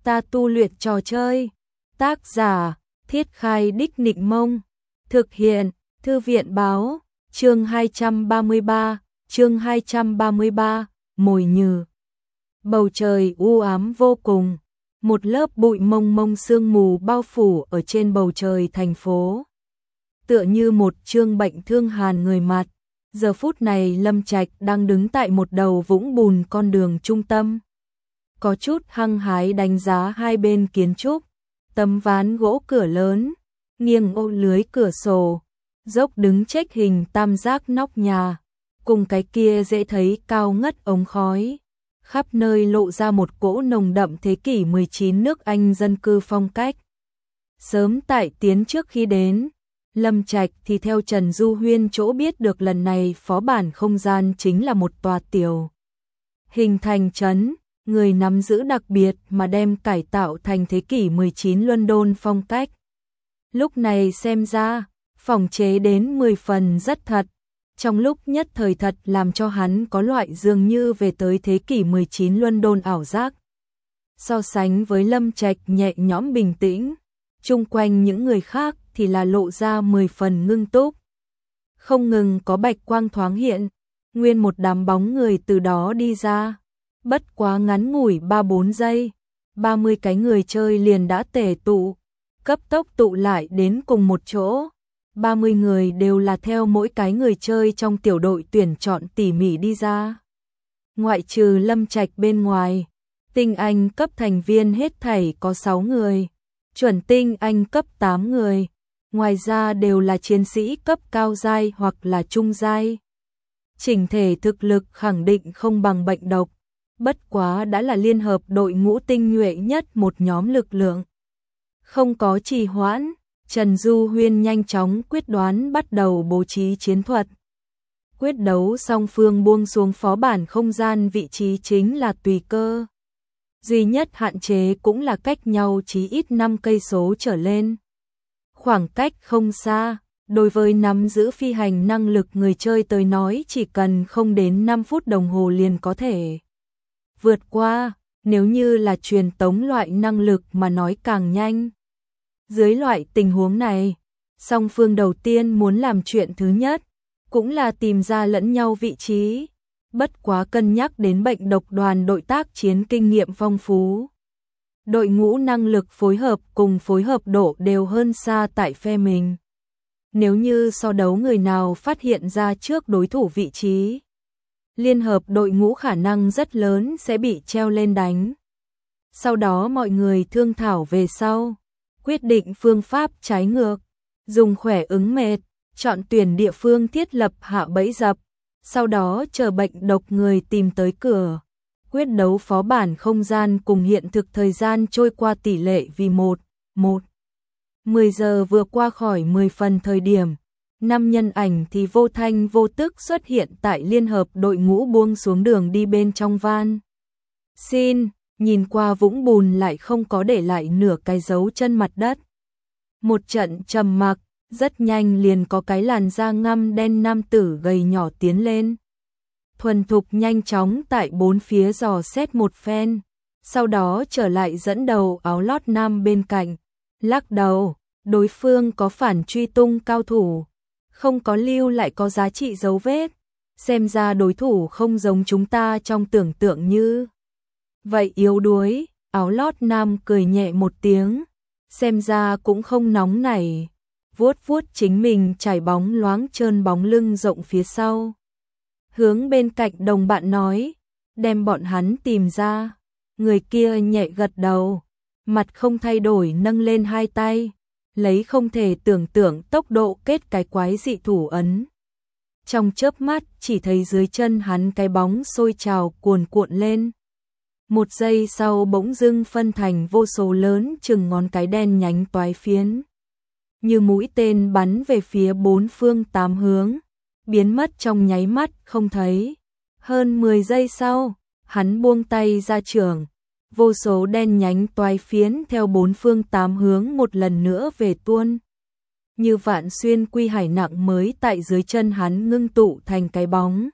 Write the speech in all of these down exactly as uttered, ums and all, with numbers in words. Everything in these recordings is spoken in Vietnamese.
Ta tu luyện trò chơi. Tác giả, Thiết Khai Đích Nịnh Mông. Thực hiện, Thư viện Báo. Chương hai trăm ba mươi ba, chương hai trăm ba mươi ba, mồi nhử. Bầu trời u ám vô cùng, một lớp bụi mông mông sương mù bao phủ ở trên bầu trời thành phố. Tựa như một chương bệnh thương hàn người mặt, giờ phút này Lâm Trạch đang đứng tại một đầu vũng bùn con đường trung tâm. Có chút hăng hái đánh giá hai bên kiến trúc, tấm ván gỗ cửa lớn, nghiêng ô lưới cửa sổ, dốc đứng chếch hình tam giác nóc nhà, cùng cái kia dễ thấy cao ngất ống khói. Khắp nơi lộ ra một cỗ nồng đậm thế kỷ mười chín nước Anh dân cư phong cách. Sớm tại tiến trước khi đến, Lâm Trạch thì theo Trần Du Huyên chỗ biết được lần này phó bản không gian chính là một tòa tiểu hình thành trấn, người nắm giữ đặc biệt mà đem cải tạo thành thế kỷ mười chín London phong cách. Lúc này xem ra, phòng chế đến mười phần rất thật. Trong lúc nhất thời thật làm cho hắn có loại dường như về tới thế kỷ mười chín London ảo giác. So sánh với Lâm Trạch nhẹ nhõm bình tĩnh, chung quanh những người khác thì là lộ ra mười phần ngưng túc. Không ngừng có bạch quang thoáng hiện, nguyên một đám bóng người từ đó đi ra. Bất quá ngắn ngủi ba bốn giây, ba mươi cái người chơi liền đã tề tụ, cấp tốc tụ lại đến cùng một chỗ. ba mươi người đều là theo mỗi cái người chơi trong tiểu đội tuyển chọn tỉ mỉ đi ra. Ngoại trừ Lâm Trạch bên ngoài, tinh anh cấp thành viên hết thảy có sáu người, chuẩn tinh anh cấp tám người, ngoài ra đều là chiến sĩ cấp cao giai hoặc là trung giai. Chỉnh thể thực lực khẳng định không bằng bệnh độc, bất quá đã là liên hợp đội ngũ tinh nhuệ nhất một nhóm lực lượng. Không có trì hoãn, Trần Du Huyên nhanh chóng quyết đoán bắt đầu bố trí chiến thuật. Quyết đấu song phương buông xuống phó bản không gian vị trí chính là tùy cơ. Duy nhất hạn chế cũng là cách nhau chí ít năm cây số trở lên. Khoảng cách không xa, đối với nắm giữ phi hành năng lực người chơi tới nói chỉ cần không đến năm phút đồng hồ liền có thể vượt qua, nếu như là truyền tống loại năng lực mà nói càng nhanh. Dưới loại tình huống này, song phương đầu tiên muốn làm chuyện thứ nhất, cũng là tìm ra lẫn nhau vị trí, bất quá cân nhắc đến bệnh độc đoàn đội tác chiến kinh nghiệm phong phú. Đội ngũ năng lực phối hợp cùng phối hợp độ đều hơn xa tại phe mình. Nếu như so đấu người nào phát hiện ra trước đối thủ vị trí, liên hợp đội ngũ khả năng rất lớn sẽ bị treo lên đánh. Sau đó mọi người thương thảo về sau, quyết định phương pháp trái ngược, dùng khỏe ứng mệt, chọn tuyển địa phương thiết lập hạ bẫy dập, sau đó chờ bệnh độc người tìm tới cửa. Quyết đấu phó bản không gian cùng hiện thực thời gian trôi qua tỷ lệ vì một, một. mười giờ vừa qua khỏi mười phần thời điểm, năm nhân ảnh thì vô thanh vô tức xuất hiện tại liên hợp đội ngũ buông xuống đường đi bên trong van. Xin, nhìn qua vũng bùn lại không có để lại nửa cái dấu chân mặt đất. Một trận trầm mặc, rất nhanh liền có cái làn da ngăm đen nam tử gầy nhỏ tiến lên. Thuần thục nhanh chóng tại bốn phía dò xét một phen, sau đó trở lại dẫn đầu áo lót nam bên cạnh, lắc đầu, đối phương có phản truy tung cao thủ, không có lưu lại có giá trị dấu vết, xem ra đối thủ không giống chúng ta trong tưởng tượng như vậy yếu đuối. Áo lót nam cười nhẹ một tiếng, xem ra cũng không nóng nảy, vuốt vuốt chính mình trải bóng loáng trơn bóng lưng rộng phía sau. Hướng bên cạnh đồng bạn nói, đem bọn hắn tìm ra. Người kia nhẹ gật đầu, mặt không thay đổi nâng lên hai tay, lấy không thể tưởng tượng tốc độ kết cái quái dị thủ ấn. Trong chớp mắt chỉ thấy dưới chân hắn cái bóng sôi trào cuồn cuộn lên. Một giây sau bỗng dưng phân thành vô số lớn chừng ngón cái đen nhánh toái phiến, như mũi tên bắn về phía bốn phương tám hướng, biến mất trong nháy mắt không thấy. Hơn mười giây sau, hắn buông tay ra trường, vô số đen nhánh toái phiến theo bốn phương tám hướng một lần nữa về tuôn. Như vạn xuyên quy hải nặng mới tại dưới chân hắn ngưng tụ thành cái bóng.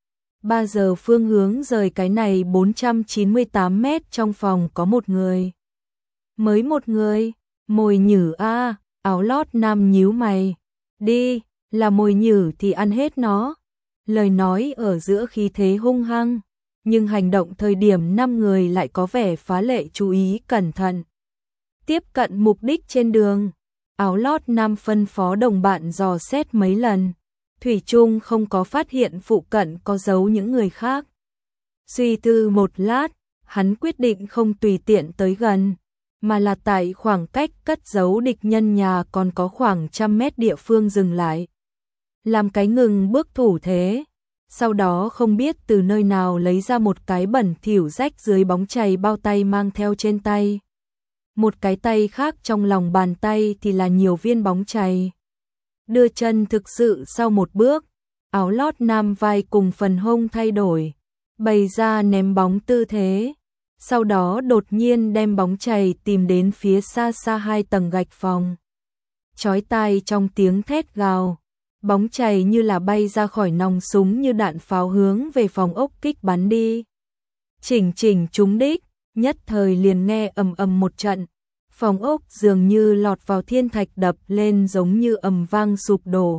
ba giờ phương hướng rời cái này bốn trăm chín mươi tám mét trong phòng có một người. Mới một người, mồi nhử a, Áo lót nam nhíu mày. Đi, là mồi nhử thì ăn hết nó. Lời nói ở giữa khí thế hung hăng, nhưng hành động thời điểm năm người lại có vẻ phá lệ chú ý cẩn thận. Tiếp cận mục đích trên đường, Áo lót nam phân phó đồng bạn dò xét mấy lần. Thủy chung không có phát hiện phụ cận có giấu những người khác. Suy tư một lát, hắn quyết định không tùy tiện tới gần, mà là tại khoảng cách cất giấu địch nhân nhà còn có khoảng trăm mét địa phương dừng lại. Làm cái ngừng bước thủ thế, sau đó không biết từ nơi nào lấy ra một cái bẩn thỉu rách dưới bóng chày bao tay mang theo trên tay. Một cái tay khác trong lòng bàn tay thì là nhiều viên bóng chày. Đưa chân thực sự sau một bước, áo lót nam vai cùng phần hông thay đổi, bày ra ném bóng tư thế. Sau đó đột nhiên đem bóng chày tìm đến phía xa xa hai tầng gạch phòng. Chói tai trong tiếng thét gào, bóng chày như là bay ra khỏi nòng súng như đạn pháo hướng về phòng ốc kích bắn đi. Chỉnh chỉnh trúng đích, nhất thời liền nghe ầm ầm một trận. Phòng ốc dường như lọt vào thiên thạch đập lên giống như ầm vang sụp đổ.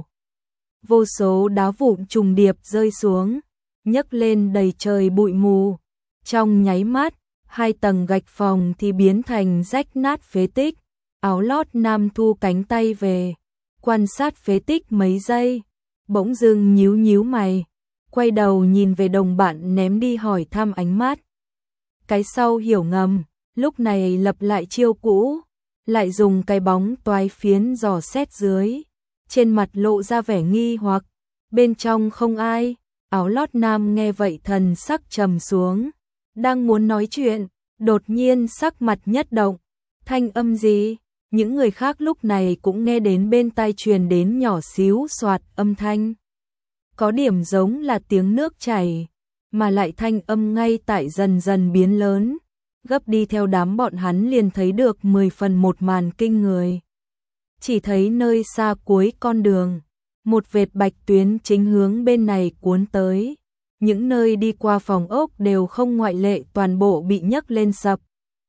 Vô số đá vụn trùng điệp rơi xuống, nhấc lên đầy trời bụi mù. Trong nháy mắt, hai tầng gạch phòng thì biến thành rách nát phế tích. Áo lót nam thu cánh tay về, quan sát phế tích mấy giây, bỗng dưng nhíu nhíu mày, quay đầu nhìn về đồng bạn ném đi hỏi thăm ánh mắt. Cái sau hiểu ngầm, lúc này lập lại chiêu cũ, lại dùng cái bóng toái phiến dò xét dưới, trên mặt lộ ra vẻ nghi hoặc, bên trong không ai. Áo lót nam nghe vậy thần sắc trầm xuống, đang muốn nói chuyện, đột nhiên sắc mặt nhất động. Thanh âm gì? Những người khác lúc này cũng nghe đến bên tai truyền đến nhỏ xíu xoạt âm thanh. Có điểm giống là tiếng nước chảy, mà lại thanh âm ngay tại dần dần biến lớn, gấp đi theo đám bọn hắn liền thấy được mười phần một màn kinh người. Chỉ thấy nơi xa cuối con đường, một vệt bạch tuyến chính hướng bên này cuốn tới. Những nơi đi qua phòng ốc đều không ngoại lệ toàn bộ bị nhấc lên sập.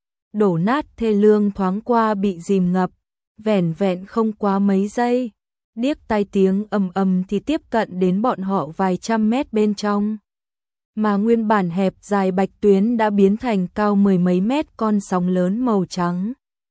Đổ nát thê lương thoáng qua bị dìm ngập, vẻn vẹn không quá mấy giây. Điếc tai tiếng ầm ầm thì tiếp cận đến bọn họ vài trăm mét bên trong. Mà nguyên bản hẹp dài bạch tuyến đã biến thành cao mười mấy mét con sóng lớn màu trắng.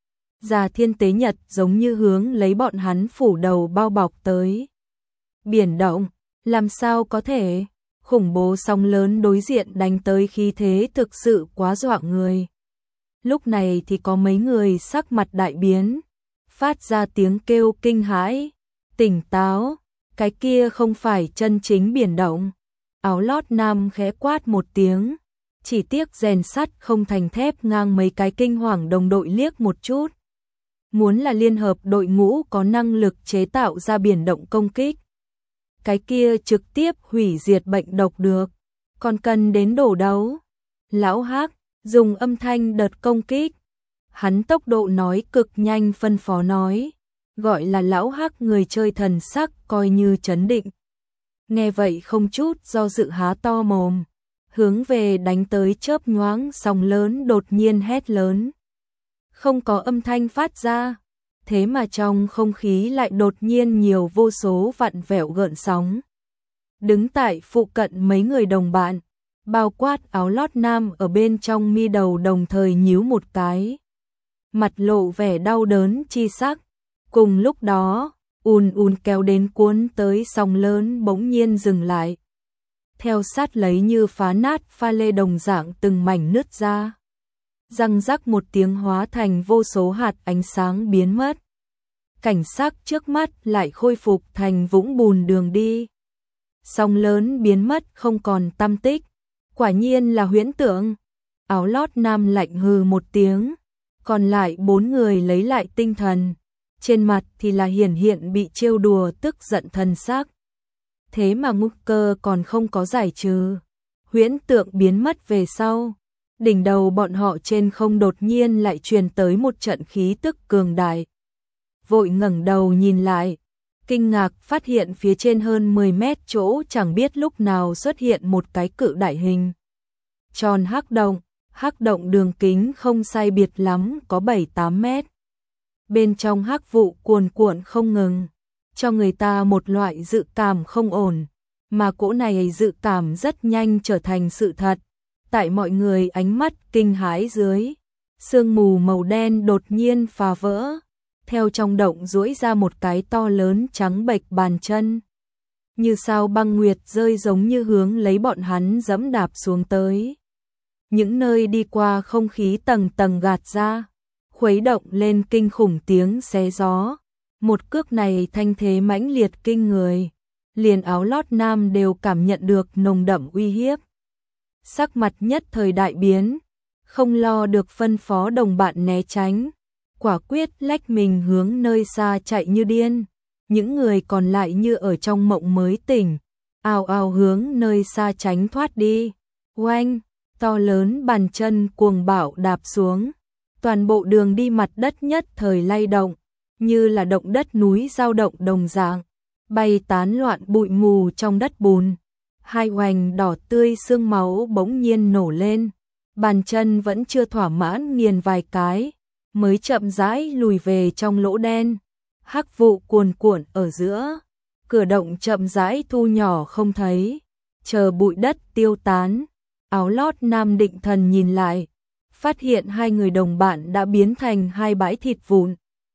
Già thiên tế nhật giống như hướng lấy bọn hắn phủ đầu bao bọc tới. Biển động, làm sao có thể? Khủng bố sóng lớn đối diện đánh tới khí thế thực sự quá dọa người. Lúc này thì có mấy người sắc mặt đại biến, phát ra tiếng kêu kinh hãi. Tỉnh táo, cái kia không phải chân chính biển động. Áo lót nam khẽ quát một tiếng, chỉ tiếc rèn sắt không thành thép ngang mấy cái kinh hoàng đồng đội liếc một chút. Muốn là liên hợp đội ngũ có năng lực chế tạo ra biển động công kích. Cái kia trực tiếp hủy diệt bệnh độc được, còn cần đến đổ đấu. Lão Hắc dùng âm thanh đợt công kích. Hắn tốc độ nói cực nhanh phân phó nói, gọi là Lão Hắc người chơi thần sắc coi như chấn định. Nghe vậy không chút do dự há to mồm, hướng về đánh tới chớp nhoáng sóng lớn đột nhiên hét lớn. Không có âm thanh phát ra, thế mà trong không khí lại đột nhiên nhiều vô số vặn vẹo gợn sóng. Đứng tại phụ cận mấy người đồng bạn, bao quát áo lót nam ở bên trong mi đầu đồng thời nhíu một cái. Mặt lộ vẻ đau đớn chi sắc. Cùng lúc đó, ùn ùn kéo đến cuốn tới sóng lớn bỗng nhiên dừng lại. Theo sát lấy như phá nát pha lê đồng dạng từng mảnh nứt ra. Răng rắc một tiếng hóa thành vô số hạt ánh sáng biến mất. Cảnh sắc trước mắt lại khôi phục thành vũng bùn đường đi. Sóng lớn biến mất không còn tăm tích. Quả nhiên là huyễn tượng. Áo lót nam lạnh hừ một tiếng. Còn lại bốn người lấy lại tinh thần. Trên mặt thì là hiển hiện bị trêu đùa tức giận thần sắc. Thế mà ngục cơ còn không có giải trừ. Huyễn tượng biến mất về sau. Đỉnh đầu bọn họ trên không đột nhiên lại truyền tới một trận khí tức cường đại. Vội ngẩng đầu nhìn lại, kinh ngạc phát hiện phía trên hơn mười mét chỗ chẳng biết lúc nào xuất hiện một cái cự đại hình. Tròn hắc động, Hắc động đường kính không sai biệt lắm có bảy tám mét. Bên trong hắc vụ cuồn cuộn không ngừng, cho người ta một loại dự cảm không ổn, mà cỗ này dự cảm rất nhanh trở thành sự thật. Tại mọi người ánh mắt kinh hãi dưới, sương mù màu đen đột nhiên phá vỡ, theo trong động duỗi ra một cái to lớn trắng bệch bàn chân. Như sao băng nguyệt rơi giống như hướng lấy bọn hắn dẫm đạp xuống tới. Những nơi đi qua không khí tầng tầng gạt ra, khuấy động lên kinh khủng tiếng xé gió. Một cước này thanh thế mãnh liệt kinh người, liền áo lót nam đều cảm nhận được nồng đậm uy hiếp. Sắc mặt nhất thời đại biến, không lo được phân phó đồng bạn né tránh, quả quyết lách mình hướng nơi xa chạy như điên. Những người còn lại như ở trong mộng mới tỉnh, ào ào hướng nơi xa tránh thoát đi. Oanh, to lớn bàn chân cuồng bạo đạp xuống, toàn bộ đường đi mặt đất nhất thời lay động, như là động đất núi dao động đồng dạng, bay tán loạn bụi mù trong đất bùn. Hai hoành đỏ tươi xương máu bỗng nhiên nổ lên, bàn chân vẫn chưa thỏa mãn nghiền vài cái, mới chậm rãi lùi về trong lỗ đen. Hắc vụ cuồn cuộn ở giữa, cửa động chậm rãi thu nhỏ không thấy, chờ bụi đất tiêu tán. Áo lót nam định thần nhìn lại, phát hiện hai người đồng bạn đã biến thành hai bãi thịt vụn,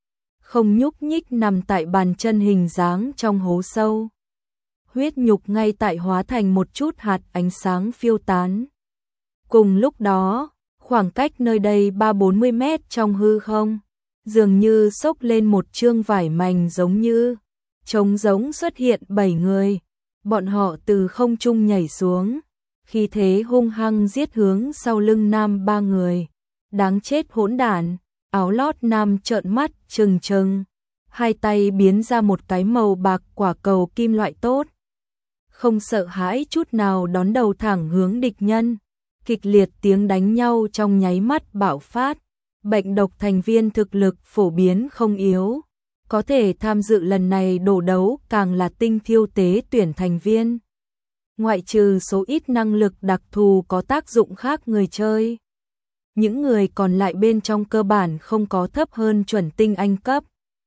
không nhúc nhích nằm tại bàn chân hình dáng trong hố sâu. Huyết nhục ngay tại hóa thành một chút hạt ánh sáng phiêu tán. Cùng lúc đó, khoảng cách nơi đây ba bốn mươi mét trong hư không, dường như xốc lên một chương vải mảnh giống như trống giống xuất hiện bảy người. Bọn họ từ không trung nhảy xuống, khi thế hung hăng giết hướng sau lưng nam ba người. Đáng chết hỗn đản, áo lót nam trợn mắt trừng trừng, hai tay biến ra một cái màu bạc quả cầu kim loại tốt. Không sợ hãi chút nào đón đầu thẳng hướng địch nhân. Kịch liệt tiếng đánh nhau trong nháy mắt bạo phát. Bệnh độc thành viên thực lực phổ biến không yếu, có thể tham dự lần này đổ đấu càng là tinh thiêu tế tuyển thành viên. Ngoại trừ số ít năng lực đặc thù có tác dụng khác người chơi, những người còn lại bên trong cơ bản không có thấp hơn chuẩn tinh anh cấp.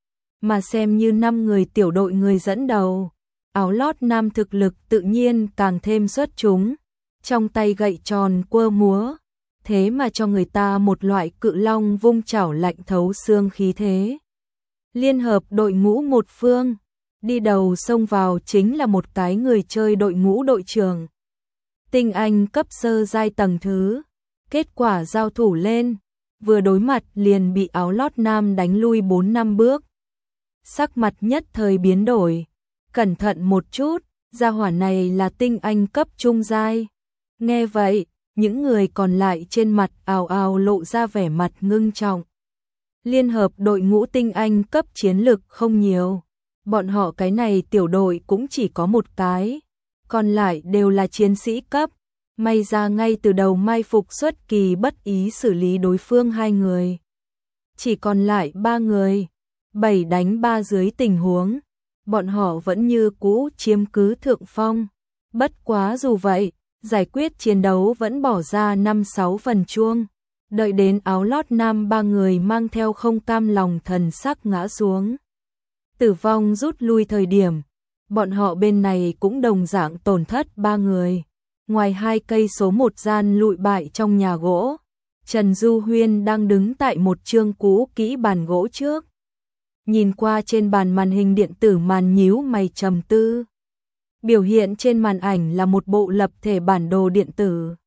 Mà xem như năm người tiểu đội người dẫn đầu, áo lót nam thực lực tự nhiên càng thêm xuất chúng, trong tay gậy tròn quơ múa, thế mà cho người ta một loại cự long vung chảo lạnh thấu xương khí thế. Liên hợp đội ngũ một phương, đi đầu xông vào chính là một cái người chơi đội ngũ đội trưởng. Tinh anh cấp sơ giai tầng thứ, kết quả giao thủ lên, vừa đối mặt liền bị áo lót nam đánh lui bốn năm bước. Sắc mặt nhất thời biến đổi, cẩn thận một chút, gia hỏa này là tinh anh cấp trung giai. Nghe vậy, những người còn lại trên mặt ào ào lộ ra vẻ mặt ngưng trọng. Liên hợp đội ngũ tinh anh cấp chiến lực không nhiều, bọn họ cái này tiểu đội cũng chỉ có một cái, còn lại đều là chiến sĩ cấp. May ra ngay từ đầu mai phục xuất kỳ bất ý xử lý đối phương hai người. Chỉ còn lại ba người, bảy đánh ba dưới tình huống, bọn họ vẫn như cũ chiếm cứ thượng phong. Bất quá dù vậy, giải quyết chiến đấu vẫn bỏ ra năm sáu phần chuông. Đợi đến áo lót nam ba người mang theo không cam lòng thần sắc ngã xuống, tử vong rút lui thời điểm, bọn họ bên này cũng đồng dạng tổn thất ba người. Ngoài hai cây số một gian lụi bại trong nhà gỗ, Trần Du Huyên đang đứng tại một chương cũ kỹ bàn gỗ trước. Nhìn qua trên bàn màn hình điện tử màn nhíu mày trầm tư. Biểu hiện trên màn ảnh là một bộ lập thể bản đồ điện tử.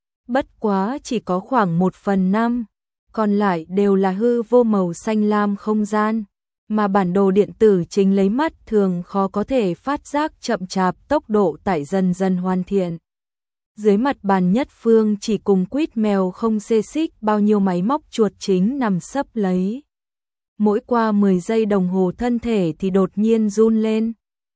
Bất quá chỉ có khoảng một phần năm, còn lại đều là hư vô màu xanh lam không gian, mà bản đồ điện tử chính lấy mắt thường khó có thể phát giác chậm chạp tốc độ tải dần dần hoàn thiện. Dưới mặt bàn nhất phương chỉ cùng quýt mèo không xê xích bao nhiêu máy móc chuột chính nằm sấp lấy. Mỗi qua mười giây đồng hồ thân thể thì đột nhiên run lên.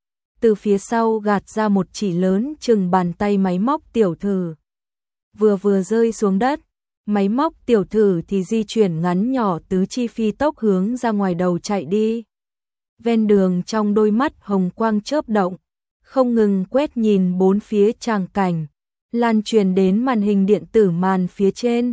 Từ phía sau gạt ra một chỉ lớn chừng bàn tay máy móc tiểu thử. Vừa vừa rơi xuống đất, máy móc tiểu thử thì di chuyển ngắn nhỏ tứ chi phi tốc hướng ra ngoài đầu chạy đi. Ven đường trong đôi mắt hồng quang chớp động, không ngừng quét nhìn bốn phía tràng cảnh, lan truyền đến màn hình điện tử màn phía trên.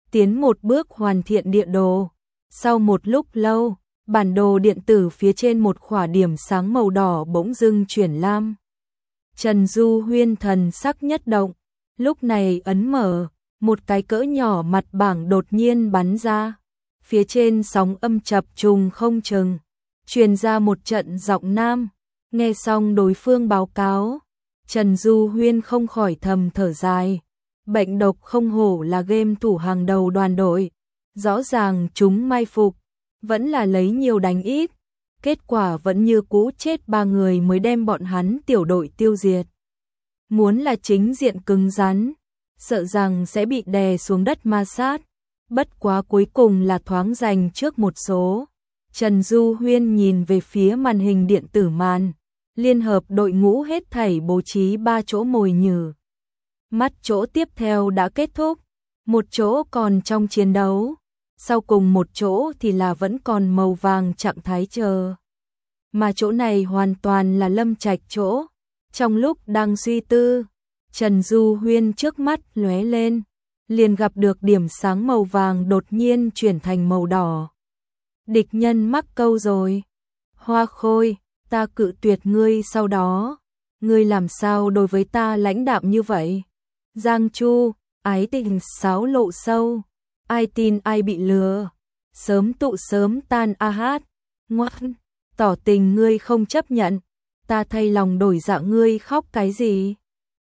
tiến một bước hoàn thiện địa đồ. Sau một lúc lâu, bản đồ điện tử phía trên một khỏa điểm sáng màu đỏ bỗng dưng chuyển lam. Trần Du Huyên thần sắc nhất động, lúc này ấn mở, một cái cỡ nhỏ mặt bảng đột nhiên bắn ra. Phía trên sóng âm chập trùng không chừng, truyền ra một trận giọng nam. Nghe xong đối phương báo cáo, Trần Du Huyên không khỏi thầm thở dài. Bệnh độc không hổ là game thủ hàng đầu đoàn đội. Rõ ràng chúng mai phục, vẫn là lấy nhiều đánh ít. Kết quả vẫn như cũ chết ba người mới đem bọn hắn tiểu đội tiêu diệt. Muốn là chính diện cứng rắn, sợ rằng sẽ bị đè xuống đất ma sát. Bất quá cuối cùng là thoáng giành trước một số. Trần Du Huyên nhìn về phía màn hình điện tử màn. Liên hợp đội ngũ hết thảy bố trí ba chỗ mồi nhử. Mắt chỗ tiếp theo đã kết thúc, một chỗ còn trong chiến đấu, sau cùng một chỗ thì là vẫn còn màu vàng trạng thái chờ. Mà chỗ này hoàn toàn là Lâm Trạch chỗ. Trong lúc đang suy tư, Trần Du Huyên trước mắt lóe lên, liền gặp được điểm sáng màu vàng đột nhiên chuyển thành màu đỏ. Địch nhân mắc câu rồi. Hoa Khôi, ta cự tuyệt ngươi sau đó. Ngươi làm sao đối với ta lãnh đạm như vậy? Giang Chu, ái tình sáo lộ sâu. Ai tin ai bị lừa. Sớm tụ sớm tan a hát. Ngoan, tỏ tình ngươi không chấp nhận. Ta thay lòng đổi dạ ngươi khóc cái gì?